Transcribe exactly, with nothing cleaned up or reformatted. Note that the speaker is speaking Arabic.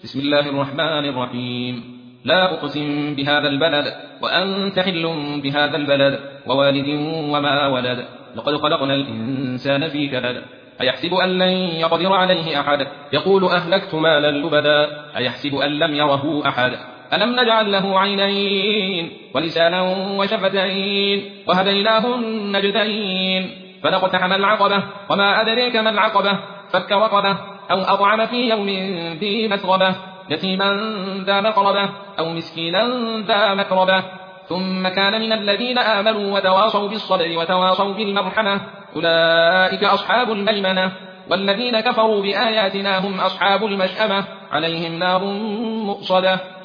بسم الله الرحمن الرحيم. لا أقسم بهذا البلد وأنت حل بهذا البلد ووالد وما ولد لقد خلقنا الإنسان في كبد أيحسب أن لن يقدر عليه أحد يقول أهلكت مالا لبدا أيحسب أن لم يره أحد ألم نجعل له عينين ولسانا وشفتين وهديناه النجدين فلاقتحم العقبة وما أدريك ما العقبة فك رقبة أو أطعم في يوم ذي مسغبة يتيما ذا مقربة أو مسكينا ذا متربة ثم كان من الذين آمنوا وتواصوا بالصبر وتواصوا بالمرحمة أولئك أصحاب الميمنة والذين كفروا بآياتنا هم أصحاب المشأمة عليهم نار مؤصدة